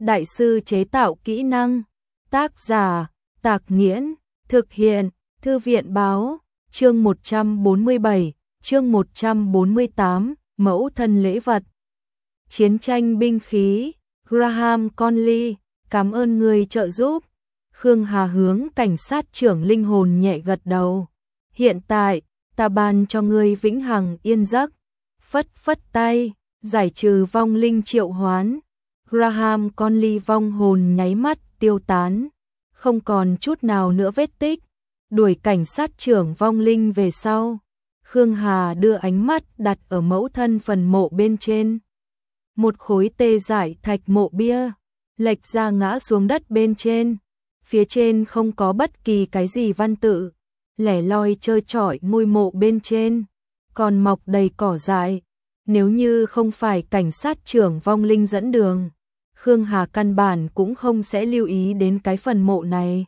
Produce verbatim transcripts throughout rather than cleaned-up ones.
đại sư chế tạo kỹ năng. Tác giả, Tạc Nghiễn, thực hiện, Thư viện Báo, chương một trăm bốn mươi bảy, chương một trăm bốn mươi tám, mẫu thân lễ vật. Chiến tranh binh khí, Graham Conley, cảm ơn người trợ giúp. Khương Hà hướng cảnh sát trưởng linh hồn nhẹ gật đầu. Hiện tại, ta ban cho ngươi vĩnh hằng yên giấc. Phất phất tay, giải trừ vong linh triệu hoán. Graham Conley vong hồn nháy mắt tiêu tán, không còn chút nào nữa vết tích. Đuổi cảnh sát trưởng vong linh về sau. Khương Hà đưa ánh mắt đặt ở mẫu thân phần mộ bên trên. Một khối tê dại thạch mộ bia, lệch ra ngã xuống đất bên trên. Phía trên không có bất kỳ cái gì văn tự, lẻ loi trơ trọi ngôi mộ bên trên, còn mọc đầy cỏ dại. Nếu như không phải cảnh sát trưởng vong linh dẫn đường, Khương Hà căn bản cũng không sẽ lưu ý đến cái phần mộ này.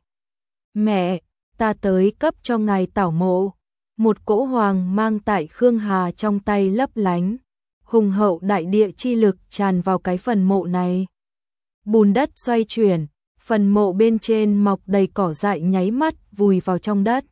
Mẹ, ta tới cấp cho ngài tảo mộ. Một cỗ hoàng mang tại Khương Hà trong tay lấp lánh, hùng hậu đại địa chi lực tràn vào cái phần mộ này. Bùn đất xoay chuyển, phần mộ bên trên mọc đầy cỏ dại nháy mắt vùi vào trong đất.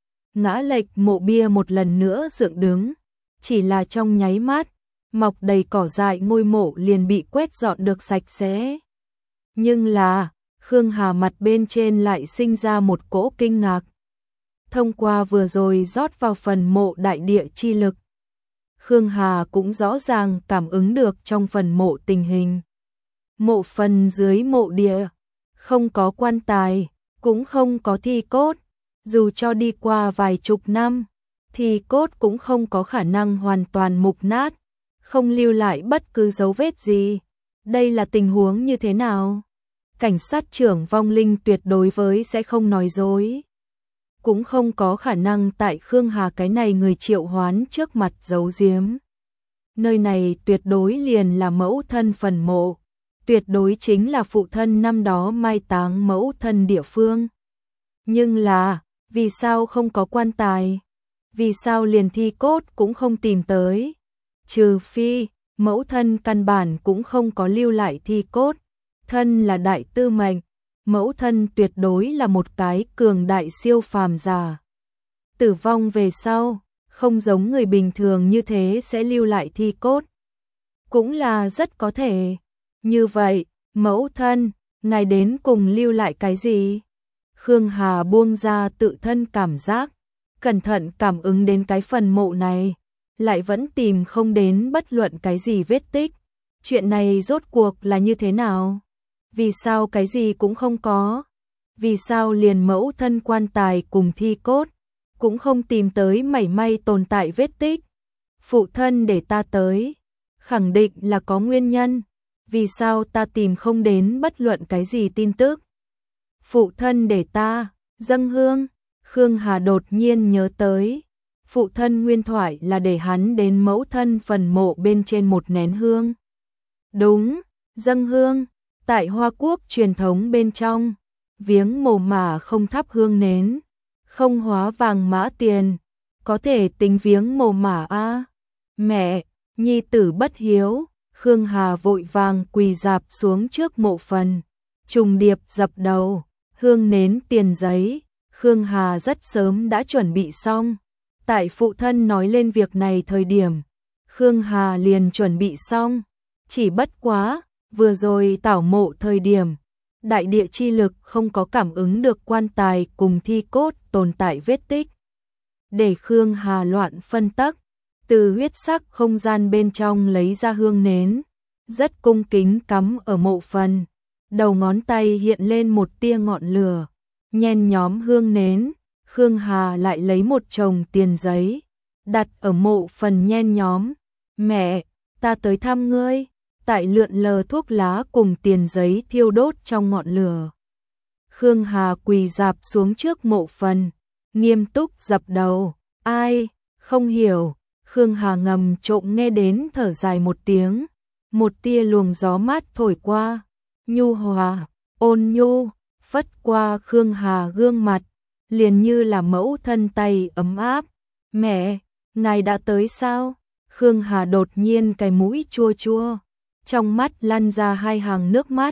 Ngã lệch mộ bia một lần nữa dựng đứng, chỉ là trong nháy mắt, mọc đầy cỏ dại ngôi mộ liền bị quét dọn được sạch sẽ. Nhưng là, Khương Hà mặt bên trên lại sinh ra một cỗ kinh ngạc. Thông qua vừa rồi rót vào phần mộ đại địa chi lực, Khương Hà cũng rõ ràng cảm ứng được trong phần mộ tình hình. Mộ phần dưới mộ địa, không có quan tài, cũng không có thi cốt. Dù cho đi qua vài chục năm, thì cốt cũng không có khả năng hoàn toàn mục nát, không lưu lại bất cứ dấu vết gì. Đây là tình huống như thế nào? Cảnh sát trưởng vong linh tuyệt đối với sẽ không nói dối. Cũng không có khả năng tại Khương Hà cái này người triệu hoán trước mặt giấu giếm. Nơi này tuyệt đối liền là mẫu thân phần mộ, tuyệt đối chính là phụ thân năm đó mai táng mẫu thân địa phương. Nhưng là, vì sao không có quan tài? Vì sao liền thi cốt cũng không tìm tới? Trừ phi, mẫu thân căn bản cũng không có lưu lại thi cốt. Thân là đại tư mệnh, mẫu thân tuyệt đối là một cái cường đại siêu phàm giả. Tử vong về sau, không giống người bình thường như thế sẽ lưu lại thi cốt. Cũng là rất có thể. Như vậy, mẫu thân, ngài đến cùng lưu lại cái gì? Khương Hà buông ra tự thân cảm giác, cẩn thận cảm ứng đến cái phần mộ này, lại vẫn tìm không đến bất luận cái gì vết tích. Chuyện này rốt cuộc là như thế nào? Vì sao cái gì cũng không có? Vì sao liền mẫu thân quan tài cùng thi cốt cũng không tìm tới mảy may tồn tại vết tích? Phụ thân để ta tới, khẳng định là có nguyên nhân. Vì sao ta tìm không đến bất luận cái gì tin tức? Phụ thân để ta dâng hương. Khương Hà đột nhiên nhớ tới, phụ thân nguyên thoại là để hắn đến mẫu thân phần mộ bên trên một nén hương. Đúng, dâng hương. Tại Hoa Quốc truyền thống bên trong, viếng mồ mà không thắp hương nến, không hóa vàng mã tiền, có thể tính viếng mồ mả a. À? Mẹ, nhi tử bất hiếu. Khương Hà vội vàng quỳ dạp xuống trước mộ phần, trùng điệp dập đầu, hương nến tiền giấy. Khương Hà rất sớm đã chuẩn bị xong. Tại phụ thân nói lên việc này thời điểm, Khương Hà liền chuẩn bị xong. Chỉ bất quá, vừa rồi tảo mộ thời điểm, đại địa chi lực không có cảm ứng được quan tài cùng thi cốt tồn tại vết tích. Để Khương Hà loạn phân tắc, từ huyết sắc không gian bên trong lấy ra hương nến, rất cung kính cắm ở mộ phần. Đầu ngón tay hiện lên một tia ngọn lửa, nhen nhóm hương nến. Khương Hà lại lấy một chồng tiền giấy, đặt ở mộ phần nhen nhóm. Mẹ, ta tới thăm ngươi. Tại lượn lờ thuốc lá cùng tiền giấy thiêu đốt trong ngọn lửa. Khương Hà quỳ dạp xuống trước mộ phần, nghiêm túc dập đầu. Ai, không hiểu. Khương Hà ngầm trộm nghe đến thở dài một tiếng. Một tia luồng gió mát thổi qua, nhu hòa, ôn nhu, phất qua Khương Hà gương mặt, liền như là mẫu thân tay ấm áp. Mẹ, ngài đã tới sao? Khương Hà đột nhiên cái mũi chua chua, trong mắt lăn ra hai hàng nước mắt.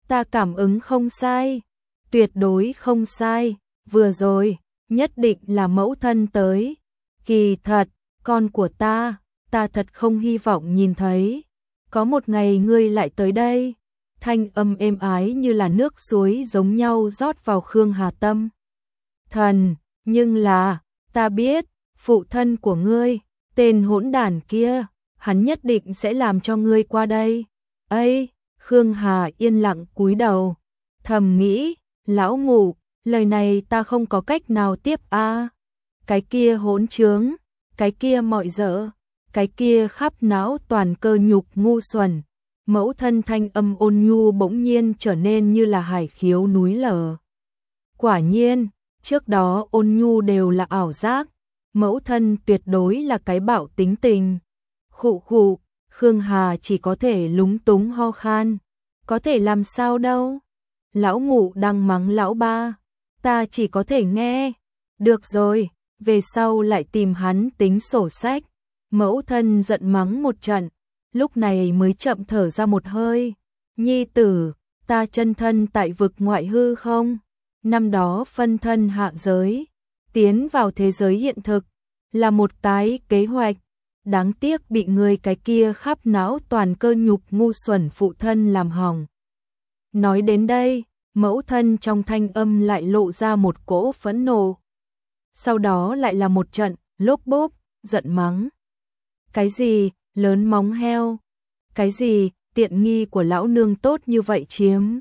Ta cảm ứng không sai, tuyệt đối không sai, vừa rồi, nhất định là mẫu thân tới. Kỳ thật, con của ta, ta thật không hy vọng nhìn thấy. Có một ngày ngươi lại tới đây. Thanh âm êm ái như là nước suối giống nhau rót vào Khương Hà tâm. Thần, nhưng là, ta biết, phụ thân của ngươi, tên hỗn đản kia, hắn nhất định sẽ làm cho ngươi qua đây. Ây, Khương Hà yên lặng cúi đầu, thầm nghĩ, lão ngủ, lời này ta không có cách nào tiếp a. À. Cái kia hỗn trướng, cái kia mọi dở, cái kia khắp não toàn cơ nhục ngu xuẩn. Mẫu thân thanh âm ôn nhu bỗng nhiên trở nên như là hải khiếu núi lở. Quả nhiên, trước đó ôn nhu đều là ảo giác, mẫu thân tuyệt đối là cái bạo tính tình. Khụ khụ, Khương Hà chỉ có thể lúng túng ho khan, có thể làm sao đâu. Lão ngủ đang mắng lão ba, ta chỉ có thể nghe. Được rồi, về sau lại tìm hắn tính sổ sách. Mẫu thân giận mắng một trận, lúc này mới chậm thở ra một hơi. Nhi tử, ta chân thân tại vực ngoại hư không? Năm đó phân thân hạ giới, tiến vào thế giới hiện thực, là một cái kế hoạch. Đáng tiếc bị người cái kia khắp não toàn cơ nhục ngu xuẩn phụ thân làm hỏng. Nói đến đây, mẫu thân trong thanh âm lại lộ ra một cỗ phẫn nộ. Sau đó lại là một trận, lốp bốp, giận mắng. Cái gì, lớn móng heo? Cái gì, tiện nghi của lão nương tốt như vậy chiếm?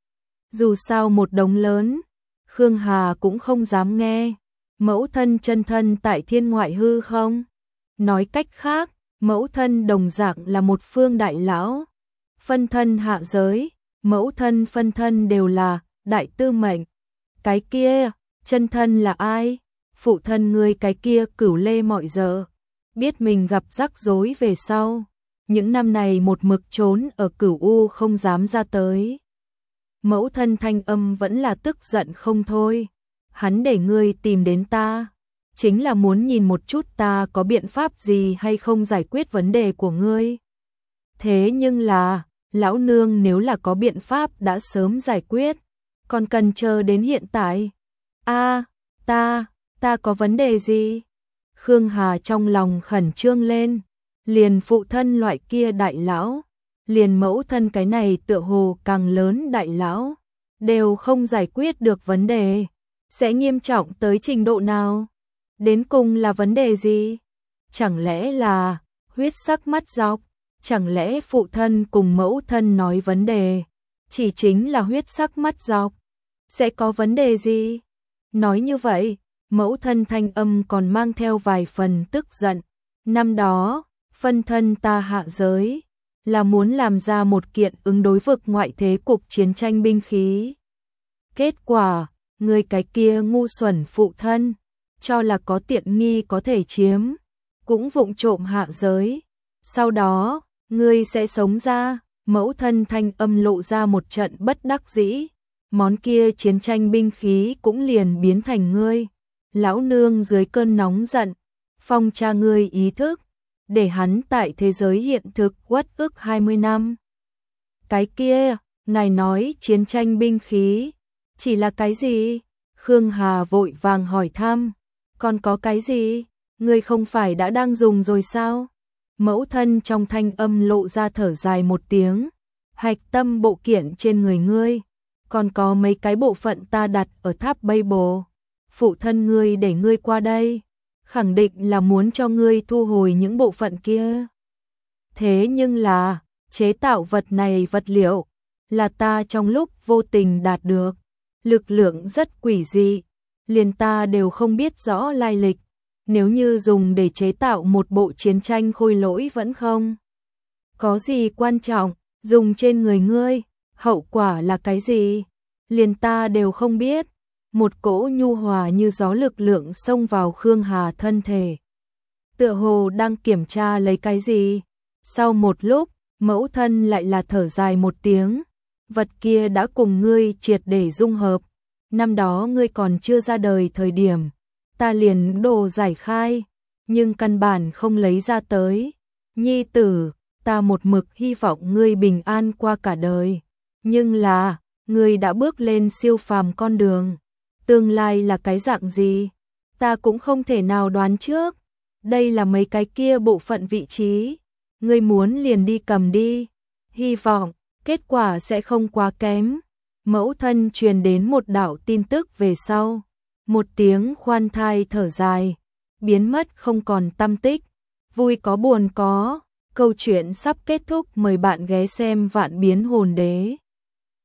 Dù sao một đống lớn, Khương Hà cũng không dám nghe. Mẫu thân chân thân tại thiên ngoại hư không? Nói cách khác, mẫu thân đồng dạng là một phương đại lão. Phân thân hạ giới, mẫu thân phân thân đều là đại tư mệnh. Cái kia, chân thân là ai? Phụ thân người cái kia cửu lê mọi giờ. Biết mình gặp rắc rối về sau. Những năm này một mực trốn ở cửu u không dám ra tới. Mẫu thân thanh âm vẫn là tức giận không thôi. Hắn để ngươi tìm đến ta, chính là muốn nhìn một chút ta có biện pháp gì hay không giải quyết vấn đề của ngươi. Thế nhưng là, lão nương nếu là có biện pháp đã sớm giải quyết, còn cần chờ đến hiện tại. A, ta, ta có vấn đề gì? Khương Hà trong lòng khẩn trương lên, liền phụ thân loại kia đại lão, liền mẫu thân cái này tựa hồ càng lớn đại lão, đều không giải quyết được vấn đề. Sẽ nghiêm trọng tới trình độ nào? Đến cùng là vấn đề gì? Chẳng lẽ là huyết sắc mắt dọc? Chẳng lẽ phụ thân cùng mẫu thân nói vấn đề chỉ chính là huyết sắc mắt dọc? Sẽ có vấn đề gì? Nói như vậy, mẫu thân thanh âm còn mang theo vài phần tức giận. Năm đó, phân thân ta hạ giới, là muốn làm ra một kiện ứng đối vực ngoại thế cục chiến tranh binh khí. Kết quả, người cái kia ngu xuẩn phụ thân, cho là có tiện nghi có thể chiếm, cũng vụng trộm hạ giới. Sau đó, ngươi sẽ sống ra. Mẫu thân thanh âm lộ ra một trận bất đắc dĩ. Món kia chiến tranh binh khí cũng liền biến thành ngươi. Lão nương dưới cơn nóng giận, phong cha ngươi ý thức, để hắn tại thế giới hiện thực uất ức hai mươi năm. Cái kia, ngài nói chiến tranh binh khí, chỉ là cái gì? Khương Hà vội vàng hỏi thăm, còn có cái gì? Ngươi không phải đã đang dùng rồi sao? Mẫu thân trong thanh âm lộ ra thở dài một tiếng, hạch tâm bộ kiện trên người ngươi, còn có mấy cái bộ phận ta đặt ở tháp Babel. Phụ thân ngươi để ngươi qua đây, khẳng định là muốn cho ngươi thu hồi những bộ phận kia. Thế nhưng là, chế tạo vật này vật liệu, là ta trong lúc vô tình đạt được, lực lượng rất quỷ dị, liền ta đều không biết rõ lai lịch. Nếu như dùng để chế tạo một bộ chiến tranh khôi lỗi vẫn không có gì quan trọng, dùng trên người ngươi, hậu quả là cái gì? Liền ta đều không biết. Một cỗ nhu hòa như gió lực lượng xông vào Khương Hà thân thể. Tựa hồ đang kiểm tra lấy cái gì. Sau một lúc, mẫu thân lại là thở dài một tiếng. Vật kia đã cùng ngươi triệt để dung hợp. Năm đó ngươi còn chưa ra đời thời điểm, ta liền đồ giải khai, nhưng căn bản không lấy ra tới. Nhi tử, ta một mực hy vọng ngươi bình an qua cả đời. Nhưng là, người đã bước lên siêu phàm con đường. Tương lai là cái dạng gì? Ta cũng không thể nào đoán trước. Đây là mấy cái kia bộ phận vị trí. Ngươi muốn liền đi cầm đi. Hy vọng, kết quả sẽ không quá kém. Mẫu thân truyền đến một đạo tin tức về sau. Một tiếng khoan thai thở dài. Biến mất không còn tăm tích. Vui có buồn có. Câu chuyện sắp kết thúc, mời bạn ghé xem Vạn Biến Hồn Đế.